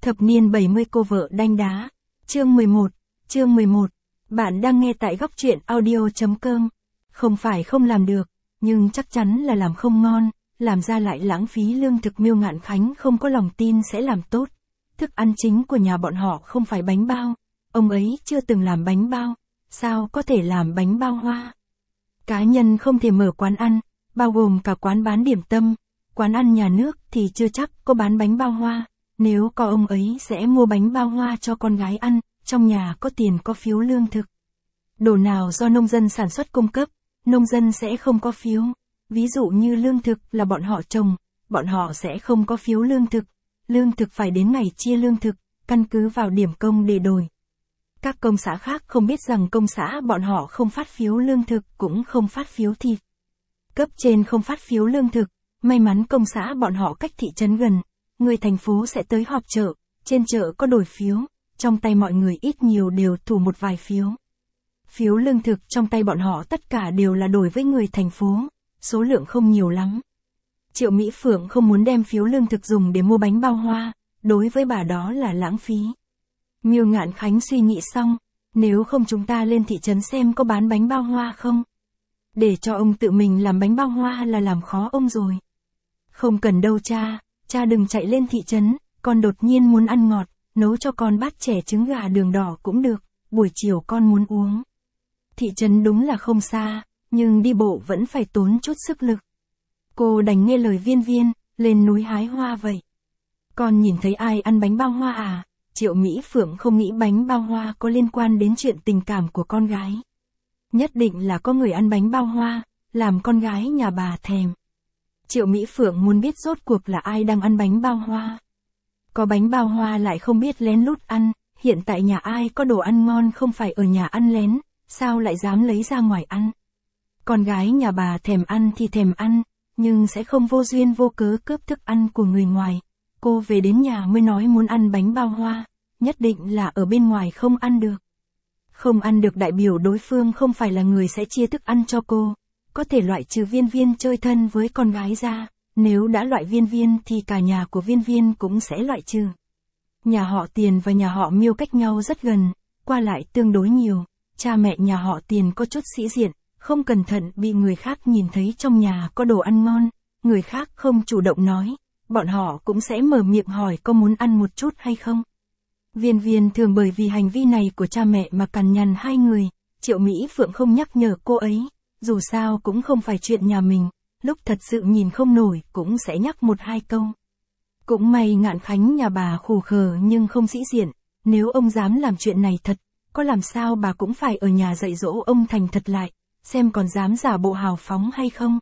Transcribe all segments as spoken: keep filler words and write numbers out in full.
Thập niên bảy mươi cô vợ đanh đá. Chương mười một. Chương mười một. Bạn đang nghe tại góc truyện audio chấm com. Không phải không làm được, nhưng chắc chắn là làm không ngon, làm ra lại lãng phí lương thực. Miêu Ngạn Khánh không có lòng tin sẽ làm tốt. Thức ăn chính của nhà bọn họ không phải bánh bao. Ông ấy chưa từng làm bánh bao, sao có thể làm bánh bao hoa? Cá nhân không thể mở quán ăn, bao gồm cả quán bán điểm tâm. Quán ăn nhà nước thì chưa chắc có bán bánh bao hoa. Nếu có, ông ấy sẽ mua bánh bao hoa cho con gái ăn, trong nhà có tiền có phiếu lương thực. Đồ nào do nông dân sản xuất cung cấp, nông dân sẽ không có phiếu. Ví dụ như lương thực là bọn họ trồng, bọn họ sẽ không có phiếu lương thực. Lương thực phải đến ngày chia lương thực, căn cứ vào điểm công để đổi. Các công xã khác không biết rằng công xã bọn họ không phát phiếu lương thực, cũng không phát phiếu thịt. Cấp trên không phát phiếu lương thực, may mắn công xã bọn họ cách thị trấn gần. Người thành phố sẽ tới họp chợ, trên chợ có đổi phiếu, trong tay mọi người ít nhiều đều thủ một vài phiếu. Phiếu lương thực trong tay bọn họ tất cả đều là đổi với người thành phố, số lượng không nhiều lắm. Triệu Mỹ Phượng không muốn đem phiếu lương thực dùng để mua bánh bao hoa, đối với bà đó là lãng phí. Miêu Ngạn Khánh suy nghĩ xong, nếu không chúng ta lên thị trấn xem có bán bánh bao hoa không? Để cho ông tự mình làm bánh bao hoa là làm khó ông rồi. Không cần đâu cha, cha đừng chạy lên thị trấn, con đột nhiên muốn ăn ngọt, nấu cho con bát chè trứng gà đường đỏ cũng được, buổi chiều con muốn uống. Thị trấn đúng là không xa, nhưng đi bộ vẫn phải tốn chút sức lực. Cô đành nghe lời Viên Viên, lên núi hái hoa vậy. Con nhìn thấy ai ăn bánh bao hoa à? Triệu Mỹ Phượng không nghĩ bánh bao hoa có liên quan đến chuyện tình cảm của con gái. Nhất định là có người ăn bánh bao hoa, làm con gái nhà bà thèm. Triệu Mỹ Phượng muốn biết rốt cuộc là ai đang ăn bánh bao hoa. Có bánh bao hoa lại không biết lén lút ăn, hiện tại nhà ai có đồ ăn ngon không phải ở nhà ăn lén, sao lại dám lấy ra ngoài ăn. Con gái nhà bà thèm ăn thì thèm ăn, nhưng sẽ không vô duyên vô cớ cướp thức ăn của người ngoài. Cô về đến nhà mới nói muốn ăn bánh bao hoa, nhất định là ở bên ngoài không ăn được. Không ăn được đại biểu đối phương không phải là người sẽ chia thức ăn cho cô. Có thể loại trừ Viên Viên chơi thân với con gái ra, nếu đã loại Viên Viên thì cả nhà của Viên Viên cũng sẽ loại trừ. Nhà họ Tiền và nhà họ Miêu cách nhau rất gần, qua lại tương đối nhiều, cha mẹ nhà họ Tiền có chút sĩ diện, không cẩn thận bị người khác nhìn thấy trong nhà có đồ ăn ngon, người khác không chủ động nói, bọn họ cũng sẽ mở miệng hỏi có muốn ăn một chút hay không. Viên Viên thường bởi vì hành vi này của cha mẹ mà cằn nhằn hai người, Triệu Mỹ Phượng không nhắc nhở cô ấy. Dù sao cũng không phải chuyện nhà mình, lúc thật sự nhìn không nổi cũng sẽ nhắc một hai câu. Cũng may Ngạn Khánh nhà bà khù khờ nhưng không sĩ diện, nếu ông dám làm chuyện này thật, có làm sao bà cũng phải ở nhà dạy dỗ ông thành thật lại, xem còn dám giả bộ hào phóng hay không.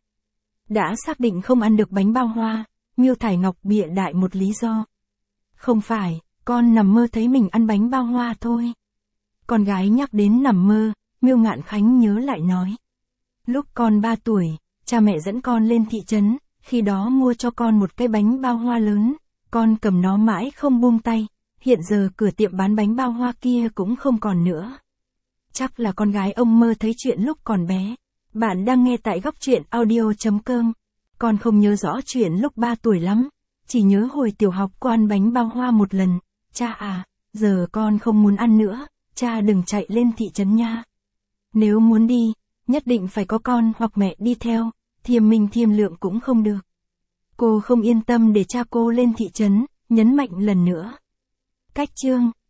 Đã xác định không ăn được bánh bao hoa, Miêu Thải Ngọc bịa đại một lý do. Không phải, con nằm mơ thấy mình ăn bánh bao hoa thôi. Con gái nhắc đến nằm mơ, Miêu Ngạn Khánh nhớ lại nói. Lúc con ba tuổi, cha mẹ dẫn con lên thị trấn, khi đó mua cho con một cái bánh bao hoa lớn, con cầm nó mãi không buông tay, hiện giờ cửa tiệm bán bánh bao hoa kia cũng không còn nữa. Chắc là con gái ông mơ thấy chuyện lúc còn bé. Bạn đang nghe tại góc truyện audio chấm com. Con không nhớ rõ chuyện lúc ba tuổi lắm, chỉ nhớ hồi tiểu học con ăn bánh bao hoa một lần. Cha à, giờ con không muốn ăn nữa, cha đừng chạy lên thị trấn nha. Nếu muốn đi, nhất định phải có con hoặc mẹ đi theo, thiềm mình thiềm lượng cũng không được. Cô không yên tâm để cha cô lên thị trấn, nhấn mạnh lần nữa. Cách chương.